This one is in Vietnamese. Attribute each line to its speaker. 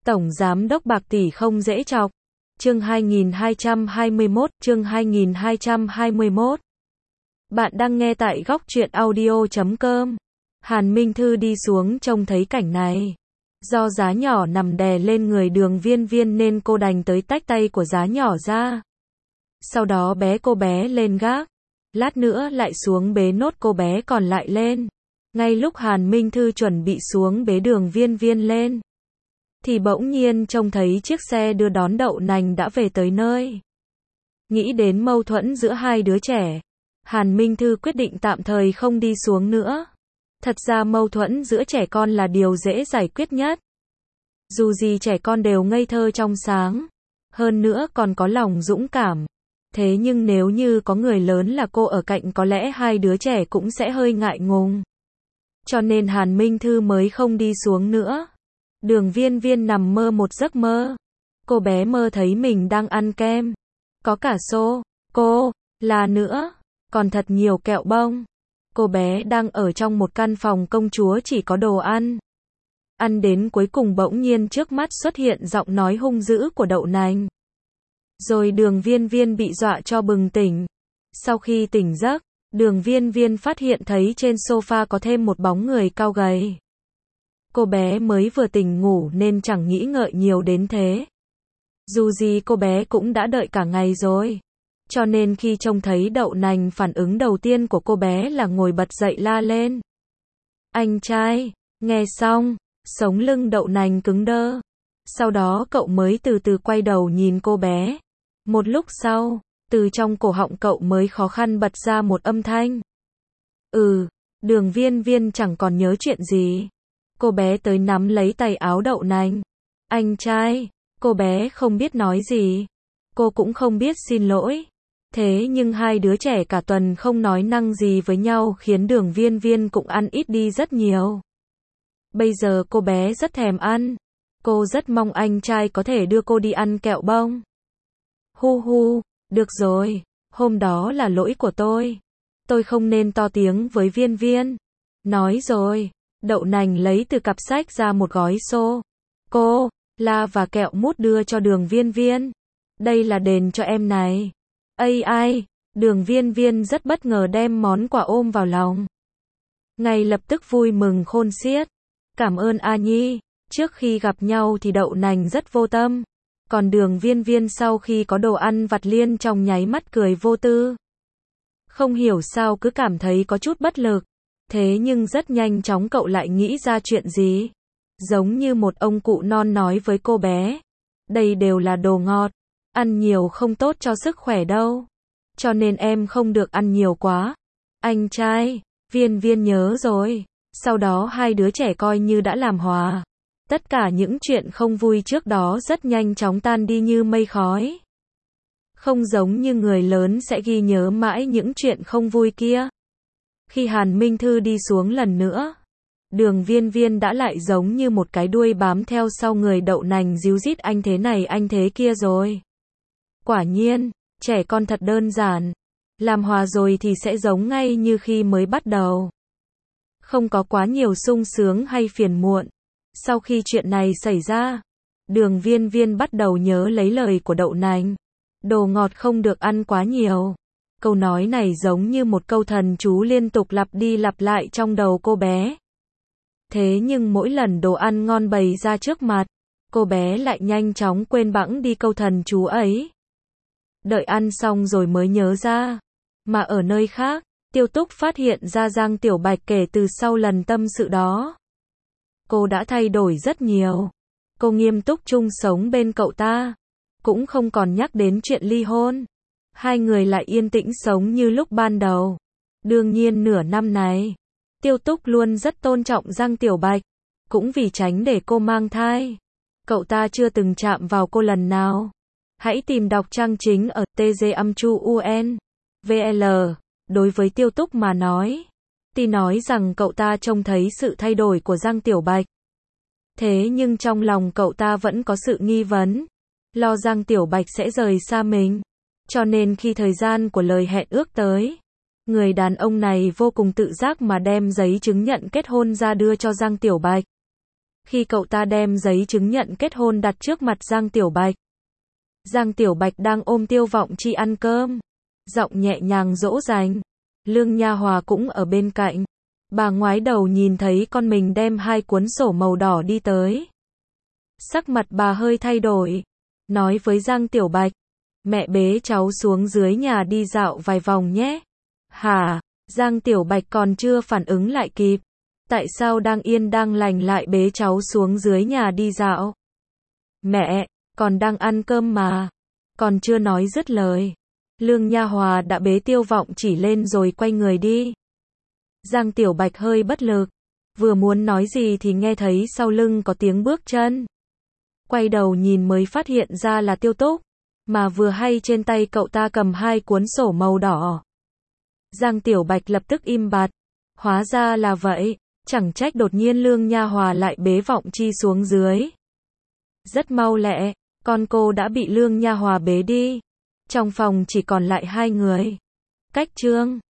Speaker 1: Tổng Giám đốc bạc tỷ không dễ chọc. Chương 2221. Bạn đang nghe tại góc truyện audio.com. Hàn Minh Thư đi xuống trông thấy cảnh này. Do giá nhỏ nằm đè lên người Đường Viên Viên nên cô đành tới tách tay của giá nhỏ ra. Sau đó bế cô bé lên gác. Lát nữa lại xuống bế nốt cô bé còn lại lên. Ngay lúc Hàn Minh Thư chuẩn bị xuống bế Đường Viên Viên lên, thì bỗng nhiên trông thấy chiếc xe đưa đón đậu nành đã về tới nơi. Nghĩ đến mâu thuẫn giữa hai đứa trẻ, Hàn Minh Thư quyết định tạm thời không đi xuống nữa. Thật ra mâu thuẫn giữa trẻ con là điều dễ giải quyết nhất. Dù gì trẻ con đều ngây thơ trong sáng, hơn nữa còn có lòng dũng cảm. Thế nhưng nếu như có người lớn là cô ở cạnh có lẽ hai đứa trẻ cũng sẽ hơi ngại ngùng. Cho nên Hàn Minh Thư mới không đi xuống nữa. Đường Viên Viên nằm mơ một giấc mơ. Cô bé mơ thấy mình đang ăn kem. Có cả sô-cô-la nữa. Còn thật nhiều kẹo bông. Cô bé đang ở trong một căn phòng công chúa chỉ có đồ ăn. Ăn đến cuối cùng bỗng nhiên trước mắt xuất hiện giọng nói hung dữ của đậu nành. Rồi Đường Viên Viên bị dọa cho bừng tỉnh. Sau khi tỉnh giấc, Đường Viên Viên phát hiện thấy trên sofa có thêm một bóng người cao gầy. Cô bé mới vừa tỉnh ngủ nên chẳng nghĩ ngợi nhiều đến thế. Dù gì cô bé cũng đã đợi cả ngày rồi. Cho nên khi trông thấy đậu nành, phản ứng đầu tiên của cô bé là ngồi bật dậy la lên. Anh trai! Nghe xong, sống lưng đậu nành cứng đơ. Sau đó cậu mới từ từ quay đầu nhìn cô bé. Một lúc sau, từ trong cổ họng cậu mới khó khăn bật ra một âm thanh. Đường Viên Viên chẳng còn nhớ chuyện gì. Cô bé tới nắm lấy tay áo đậu nành. Anh trai! Cô bé không biết nói gì. Cô cũng không biết xin lỗi. Thế nhưng hai đứa trẻ cả tuần không nói năng gì với nhau khiến Đường Viên Viên cũng ăn ít đi rất nhiều. Bây giờ cô bé rất thèm ăn. Cô rất mong anh trai có thể đưa cô đi ăn kẹo bông. Được rồi, hôm đó là lỗi của tôi. Tôi không nên to tiếng với Viên Viên. Nói rồi, đậu nành lấy từ cặp sách ra một gói sô-cô-la và kẹo mút đưa cho Đường Viên Viên. Đây là đền cho em này. Ai, Đường Viên Viên rất bất ngờ đem món quà ôm vào lòng. Ngay lập tức vui mừng khôn xiết. Cảm ơn A Nhi. Trước khi gặp nhau thì đậu nành rất vô tâm. Còn Đường Viên Viên sau khi có đồ ăn vặt liên trong nháy mắt cười vô tư. Không hiểu sao cứ cảm thấy có chút bất lực. Thế nhưng rất nhanh chóng cậu lại nghĩ ra chuyện gì. Giống như một ông cụ non nói với cô bé. Đây đều là đồ ngọt. Ăn nhiều không tốt cho sức khỏe đâu. Cho nên em không được ăn nhiều quá. Anh trai! Viên Viên nhớ rồi. Sau đó hai đứa trẻ coi như đã làm hòa. Tất cả những chuyện không vui trước đó rất nhanh chóng tan đi như mây khói. Không giống như người lớn sẽ ghi nhớ mãi những chuyện không vui kia. Khi Hàn Minh Thư đi xuống lần nữa, Đường Viên Viên đã lại giống như một cái đuôi bám theo sau người đậu nành ríu rít anh thế này anh thế kia rồi. Quả nhiên, trẻ con thật đơn giản. Làm hòa rồi thì sẽ giống ngay như khi mới bắt đầu. Không có quá nhiều sung sướng hay phiền muộn. Sau khi chuyện này xảy ra, Đường Viên Viên bắt đầu nhớ lấy lời của đậu nành. Đồ ngọt không được ăn quá nhiều. Câu nói này giống như một câu thần chú liên tục lặp đi lặp lại trong đầu cô bé. Thế nhưng mỗi lần đồ ăn ngon bày ra trước mặt, cô bé lại nhanh chóng quên bẵng đi câu thần chú ấy. Đợi ăn xong rồi mới nhớ ra. Mà ở nơi khác, Tiêu Túc phát hiện ra Giang Tiểu Bạch kể từ sau lần tâm sự đó. Cô đã thay đổi rất nhiều. Cô nghiêm túc chung sống bên cậu ta. Cũng không còn nhắc đến chuyện ly hôn. Hai người lại yên tĩnh sống như lúc ban đầu. Đương nhiên nửa năm này, Tiêu Túc luôn rất tôn trọng Giang Tiểu Bạch. Cũng vì tránh để cô mang thai. Cậu ta chưa từng chạm vào cô lần nào. Hãy tìm đọc trang chính ở tg.un.vl. Đối với Tiêu Túc mà nói, thì nói rằng cậu ta trông thấy sự thay đổi của Giang Tiểu Bạch. Thế nhưng trong lòng cậu ta vẫn có sự nghi vấn. Lo Giang Tiểu Bạch sẽ rời xa mình. Cho nên khi thời gian của lời hẹn ước tới, người đàn ông này vô cùng tự giác mà đem giấy chứng nhận kết hôn ra đưa cho Giang Tiểu Bạch. Khi cậu ta đem giấy chứng nhận kết hôn đặt trước mặt Giang Tiểu Bạch. Giang Tiểu Bạch đang ôm Tiêu Vọng Chi ăn cơm, giọng nhẹ nhàng dỗ dành. Lương Nha Hòa cũng ở bên cạnh. Bà ngoái đầu nhìn thấy con mình đem 2 cuốn sổ màu đỏ đi tới. Sắc mặt bà hơi thay đổi, nói với Giang Tiểu Bạch, mẹ bế cháu xuống dưới nhà đi dạo vài vòng nhé. Hả? Giang Tiểu Bạch còn chưa phản ứng lại kịp. Tại sao đang yên đang lành lại bế cháu xuống dưới nhà đi dạo? Mẹ, còn đang ăn cơm mà. Còn chưa nói dứt lời. Lương Nha Hòa đã bế Tiêu Vọng Chỉ lên rồi quay người đi. Giang Tiểu Bạch hơi bất lực. Vừa muốn nói gì thì nghe thấy sau lưng có tiếng bước chân. Quay đầu nhìn mới phát hiện ra là Tiêu Túc. Mà vừa hay trên tay cậu ta cầm 2 cuốn sổ màu đỏ. Giang Tiểu Bạch lập tức im bặt. Hóa ra là vậy. Chẳng trách đột nhiên Lương Nha Hòa lại bế Vọng Chi xuống dưới. Rất mau lẹ, con cô đã bị Lương Nha Hòa bế đi. Trong phòng chỉ còn lại 2 người. Cách chương